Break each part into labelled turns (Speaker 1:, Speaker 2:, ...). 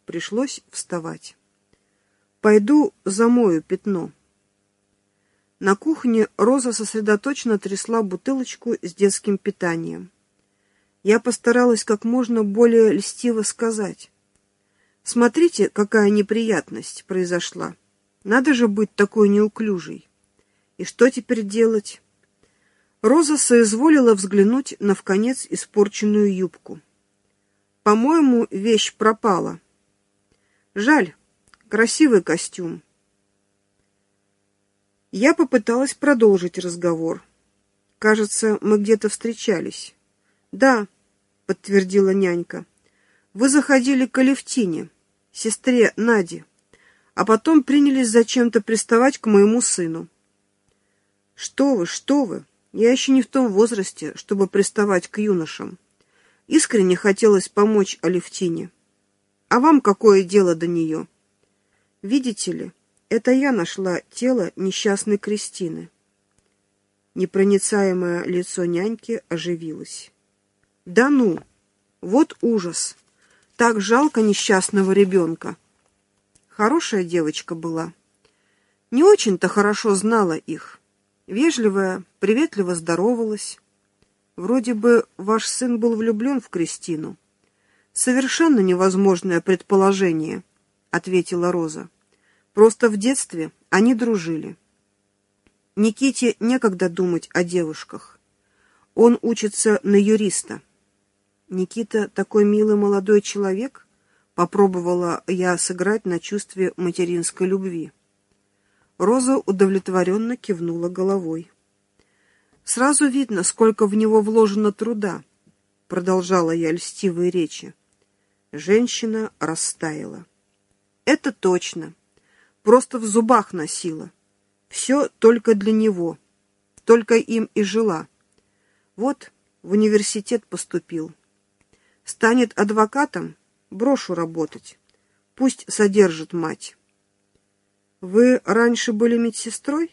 Speaker 1: пришлось вставать. «Пойду замою пятно». На кухне Роза сосредоточенно трясла бутылочку с детским питанием. Я постаралась как можно более льстиво сказать: «Смотрите, какая неприятность произошла. Надо же быть такой неуклюжей. И что теперь делать?» Роза соизволила взглянуть на вконец испорченную юбку. «По-моему, вещь пропала. Жаль, красивый костюм». Я попыталась продолжить разговор. «Кажется, мы где-то встречались». «Да», — подтвердила нянька. «Вы заходили к Алевтине, сестре Наде, а потом принялись зачем-то приставать к моему сыну». Что вы, я еще не в том возрасте, чтобы приставать к юношам. Искренне хотелось помочь Алевтине. А вам какое дело до нее? Видите ли, это я нашла тело несчастной Кристины». Непроницаемое лицо няньки оживилось. «Да ну! Вот ужас! Так жалко несчастного ребенка. Хорошая девочка была. Не очень-то хорошо знала их. Вежливая, приветливо здоровалась. Вроде бы ваш сын был влюблен в Кристину». «Совершенно невозможное предположение», — ответила Роза. «Просто в детстве они дружили. Никите некогда думать о девушках. Он учится на юриста». «Никита такой милый молодой человек?» — попробовала я сыграть на чувстве материнской любви. Роза удовлетворенно кивнула головой. «Сразу видно, сколько в него вложено труда», — продолжала я льстивые речи. Женщина растаяла. «Это точно. Просто в зубах носила. Все только для него. Только им и жила. Вот в университет поступил. Станет адвокатом, брошу работать. Пусть содержит мать». «Вы раньше были медсестрой?»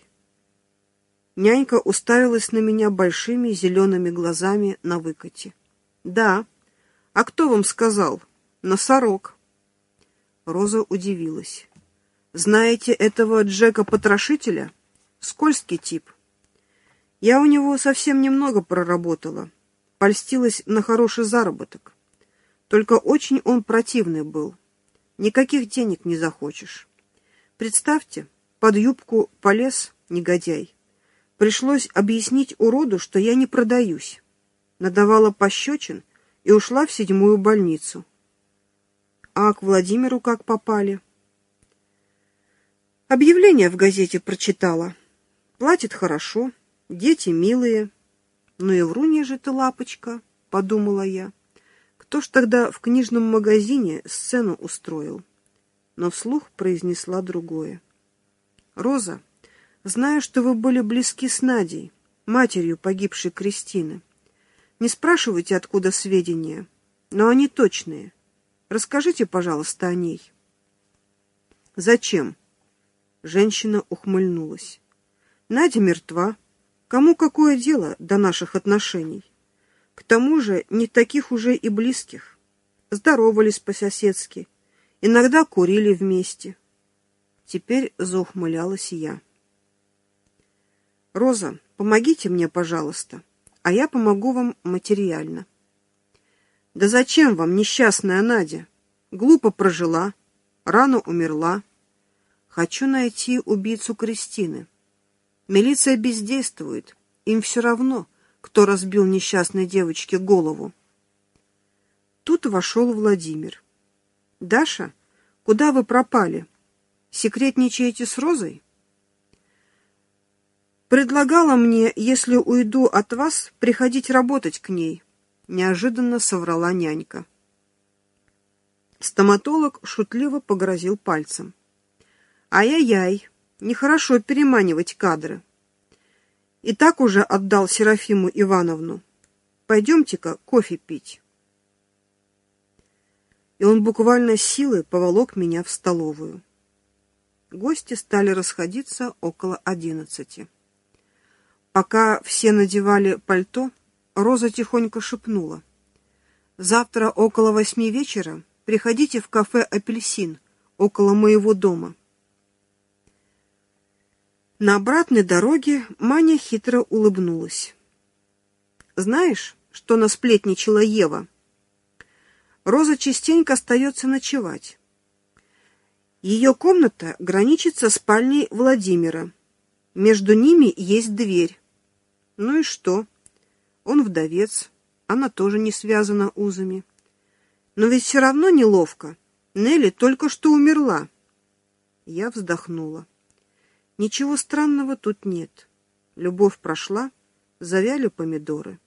Speaker 1: Нянька уставилась на меня большими зелеными глазами на выкате. «Да. А кто вам сказал? Носорог». Роза удивилась. «Знаете этого Джека-потрошителя? Скользкий тип. Я у него совсем немного проработала. Польстилась на хороший заработок. Только очень он противный был. Никаких денег не захочешь. Представьте, под юбку полез негодяй. Пришлось объяснить уроду, что я не продаюсь. Надавала пощечин и ушла в 7-ю больницу. А к Владимиру как попали? Объявление в газете прочитала. Платит хорошо, дети милые. Ну и врунья же ты, лапочка, подумала я. Кто ж тогда в книжном магазине сцену устроил? Но вслух произнесла другое. «Роза, знаю, что вы были близки с Надей, матерью погибшей Кристины. Не спрашивайте, откуда сведения, но они точные. Расскажите, пожалуйста, о ней». «Зачем?» Женщина ухмыльнулась. «Надя мертва. Кому какое дело до наших отношений? К тому же не таких уже и близких. Здоровались по-соседски. Иногда курили вместе». Теперь заухмылялась я. «Роза, помогите мне, пожалуйста, а я помогу вам материально». «Да зачем вам несчастная Надя? Глупо прожила, рано умерла. Хочу найти убийцу Кристины. Милиция бездействует, им все равно, кто разбил несчастной девочке голову». Тут вошел Владимир. «Даша, куда вы пропали? Секретничаете с Розой?» «Предлагала мне, если уйду от вас, приходить работать к ней», — неожиданно соврала нянька. Стоматолог шутливо погрозил пальцем. «Ай-яй-яй, нехорошо переманивать кадры. И так уже отдал Серафиму Ивановну. Пойдемте-ка кофе пить». И он буквально силой поволок меня в столовую. Гости стали расходиться около 11. Пока все надевали пальто, Роза тихонько шепнула: «Завтра около 8 вечера приходите в кафе «Апельсин» около моего дома». На обратной дороге Маня хитро улыбнулась. «Знаешь, что насплетничала Ева? Роза частенько остается ночевать. Ее комната граничит со спальней Владимира. Между ними есть дверь. Ну и что? Он вдовец, она тоже не связана узами. Но ведь все равно неловко. Нелли только что умерла». Я вздохнула. Ничего странного тут нет. Любовь прошла, завяли помидоры.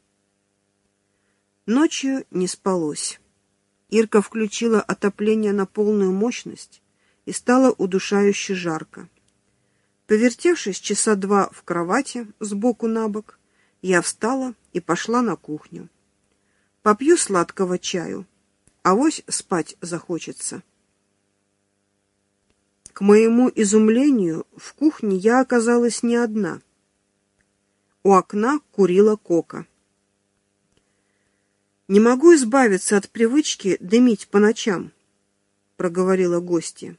Speaker 1: Ночью не спалось. Ирка включила отопление на полную мощность, и стало удушающе жарко. Повертевшись часа 2 в кровати сбоку на бок, я встала и пошла на кухню. Попью сладкого чаю, авось спать захочется. К моему изумлению, в кухне я оказалась не одна. У окна курила Кока. «Не могу избавиться от привычки дымить по ночам», — проговорила гостья.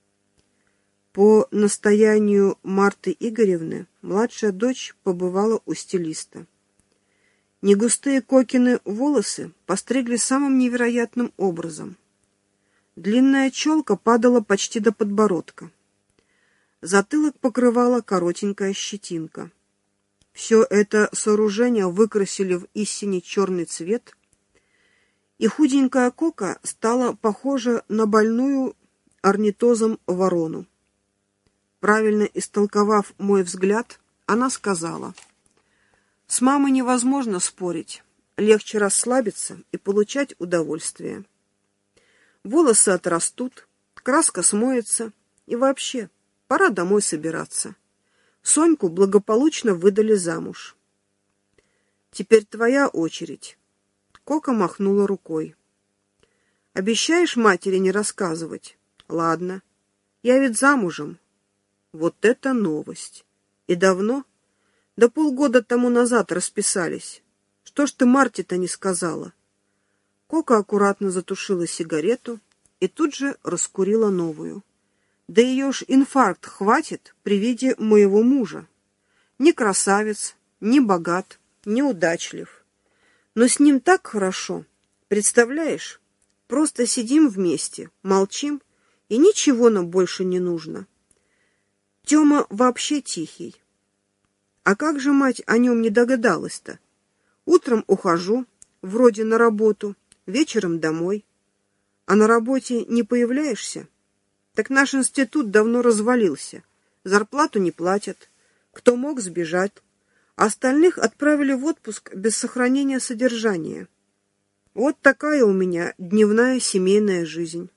Speaker 1: По настоянию Марты Игоревны младшая дочь побывала у стилиста. Негустые Кокины волосы постригли самым невероятным образом. Длинная челка падала почти до подбородка. Затылок покрывала коротенькая щетинка. Все это сооружение выкрасили в истине черный цвет, и худенькая Кока стала похожа на больную орнитозом ворону. Правильно истолковав мой взгляд, она сказала: «С мамой невозможно спорить, легче расслабиться и получать удовольствие. Волосы отрастут, краска смоется, и вообще, пора домой собираться. Соньку благополучно выдали замуж. Теперь твоя очередь». Кока махнула рукой. «Обещаешь матери не рассказывать?» «Ладно. Я ведь замужем». Вот это новость! И давно? Да полгода тому назад расписались. Что ж ты Марте-то не сказала? Кока аккуратно затушила сигарету и тут же раскурила новую. Да ее ж инфаркт хватит при виде моего мужа. Не красавец, не богат, не удачлив. Но с ним так хорошо. Представляешь? Просто сидим вместе, молчим, и ничего нам больше не нужно. Тёма вообще тихий. А как же мать о нем не догадалась-то? Утром ухожу, вроде на работу, вечером домой. А на работе не появляешься? Так наш институт давно развалился. Зарплату не платят. Кто мог, сбежать. А остальных отправили в отпуск без сохранения содержания. Вот такая у меня дневная семейная жизнь.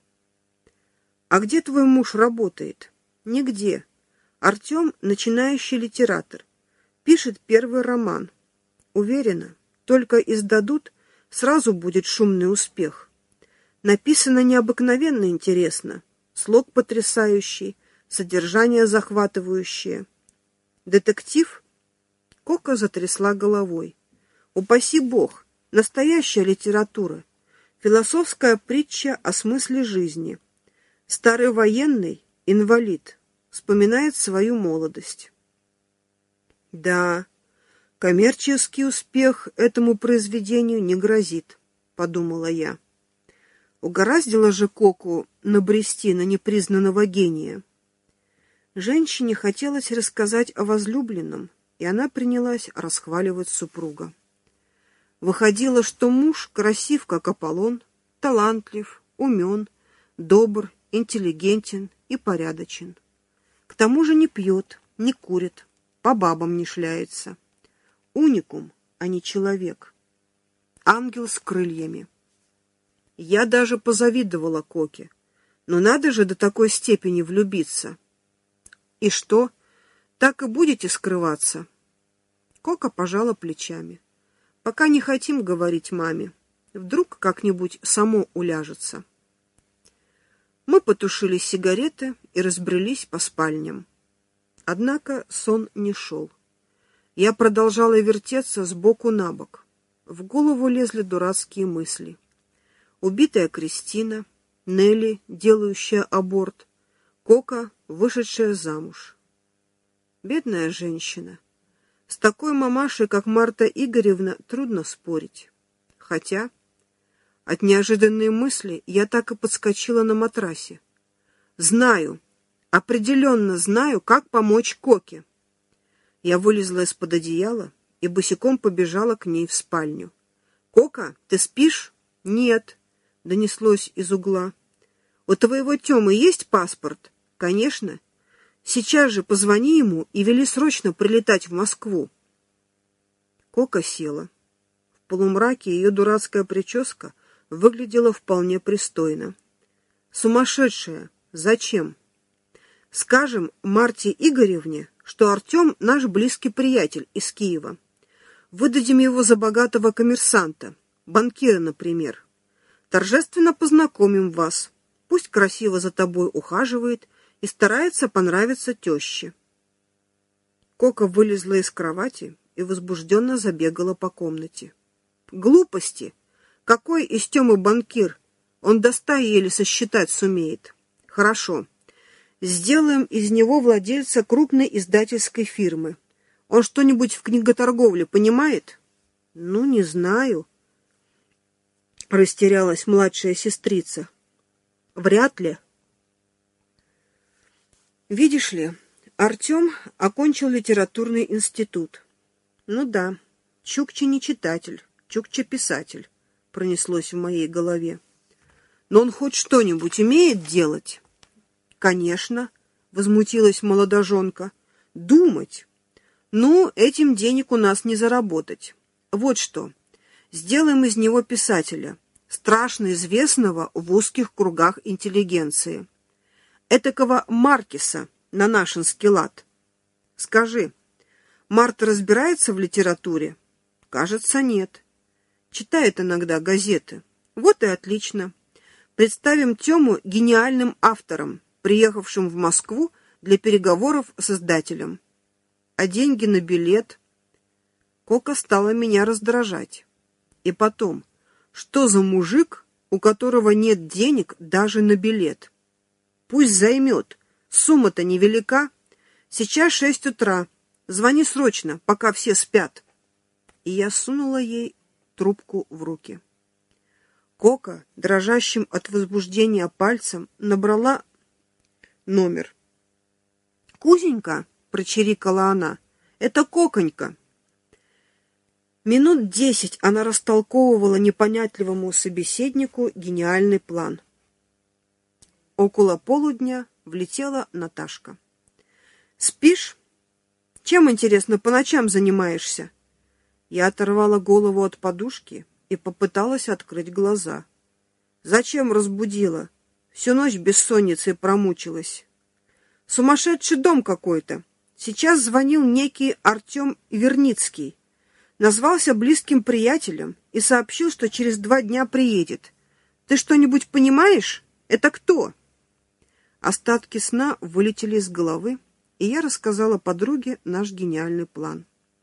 Speaker 1: А где твой муж работает? Нигде. Артем — начинающий литератор. Пишет первый роман. Уверена, только издадут, сразу будет шумный успех. Написано необыкновенно интересно. Слог потрясающий, содержание захватывающее. Детектив? Кока затрясла головой. Упаси бог, настоящая литература. Философская притча о смысле жизни. Старый военный, инвалид, вспоминает свою молодость. Да, коммерческий успех этому произведению не грозит, подумала я. Угораздило же Коку набрести на непризнанного гения. Женщине хотелось рассказать о возлюбленном, и она принялась расхваливать супруга. Выходило, что муж красив, как Аполлон, талантлив, умен, добр, интеллигентен и порядочен. К тому же не пьет, не курит, по бабам не шляется. Уникум, а не человек. Ангел с крыльями. Я даже позавидовала Коке. Но надо же до такой степени влюбиться. И что, так и будете скрываться? Кока пожала плечами. Пока не хотим говорить маме. Вдруг как-нибудь само уляжется. Мы потушили сигареты и разбрелись по спальням. Однако сон не шел. Я продолжала вертеться сбоку на бок. В голову лезли дурацкие мысли. Убитая Кристина, Нелли, делающая аборт, Кока, вышедшая замуж. Бедная женщина. С такой мамашей, как Марта Игоревна, трудно спорить. Хотя от неожиданной мысли я так и подскочила на матрасе. Знаю, определенно знаю, как помочь Коке. Я вылезла из-под одеяла и босиком побежала к ней в спальню. «Кока, ты спишь?» «Нет», — донеслось из угла. «У твоего Тёмы есть паспорт?» «Конечно. Сейчас же позвони ему и вели срочно прилетать в Москву». Кока села. В полумраке ее дурацкая прическа выглядела вполне пристойно. «Сумасшедшая! Зачем?» «Скажем Марте Игоревне, что Артем наш близкий приятель из Киева. Выдадим его за богатого коммерсанта, банкира, например. Торжественно познакомим вас. Пусть красиво за тобой ухаживает и старается понравиться теще». Кока вылезла из кровати и возбужденно забегала по комнате. «Глупости! Какой из Тёмы банкир? Он до 100 еле сосчитать сумеет. Хорошо. Сделаем из него владельца крупной издательской фирмы. Он что-нибудь в книготорговле понимает?» «Ну, не знаю», — растерялась младшая сестрица. «Вряд ли. Видишь ли, Артем окончил литературный институт». «Ну да, Чукча не читатель, Чукча писатель», — пронеслось в моей голове. «Но он хоть что-нибудь умеет делать?» «Конечно», — возмутилась молодоженка. «Думать. Ну, этим денег у нас не заработать. Вот что. Сделаем из него писателя, страшно известного в узких кругах интеллигенции. Этакого Маркеса на нашинский лад. Скажи, Марта разбирается в литературе?» «Кажется, нет. Читает иногда газеты. Вот и отлично. Представим Тему гениальным автором, приехавшим в Москву для переговоров с издателем. А деньги на билет?» Кока стала меня раздражать. И потом, что за мужик, у которого нет денег даже на билет? Пусть займет. Сумма-то невелика. Сейчас 6 утра. Звони срочно, пока все спят. И я сунула ей трубку в руки. Кока, дрожащим от возбуждения пальцем, набрала номер. «Кузенька», — прочирикала она, — «это Коконька». Минут 10 она растолковывала непонятливому собеседнику гениальный план. Около полудня влетела Наташка. «Спишь? Чем, интересно, по ночам занимаешься?» Я оторвала голову от подушки и попыталась открыть глаза. «Зачем разбудила? Всю ночь бессонницей промучилась. Сумасшедший дом какой-то. Сейчас звонил некий Артем Верницкий. Назвался близким приятелем и сообщил, что через 2 дня приедет. Ты что-нибудь понимаешь? Это кто?» Остатки сна вылетели из головы, и я рассказала подруге наш гениальный план.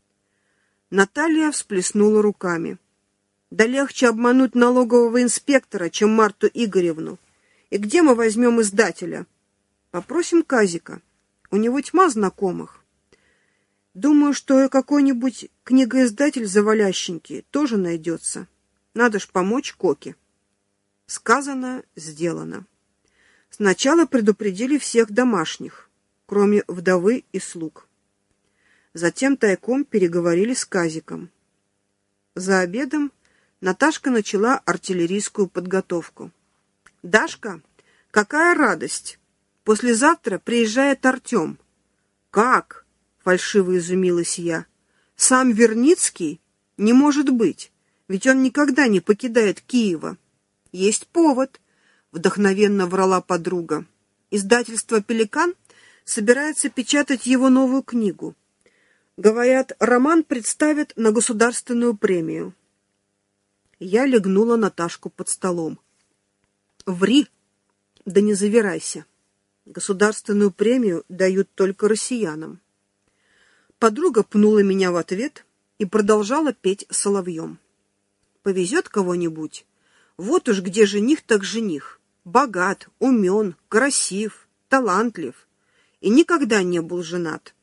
Speaker 1: Наталья всплеснула руками. «Да легче обмануть налогового инспектора, чем Марту Игоревну. И где мы возьмем издателя?» «Попросим Казика. У него тьма знакомых. Думаю, что и какой-нибудь книгоиздатель завалященький тоже найдется. Надо ж помочь Коке». Сказано, сделано. Сначала предупредили всех домашних, кроме вдовы и слуг. Затем тайком переговорили с Казиком. За обедом Наташка начала артиллерийскую подготовку. «Дашка, какая радость! Послезавтра приезжает Артем». «Как?» — фальшиво изумилась я. «Сам Верницкий? Не может быть, ведь он никогда не покидает Киева». «Есть повод», — вдохновенно врала подруга. «Издательство «Пеликан» собирается печатать его новую книгу. Говорят, роман представят на государственную премию». Я легнула Наташку под столом. «Ври, да не завирайся. Государственную премию дают только россиянам». Подруга пнула меня в ответ и продолжала петь соловьем. «Повезет кого-нибудь? Вот уж где жених, так жених. богат, умен, красив, талантлив и никогда не был женат.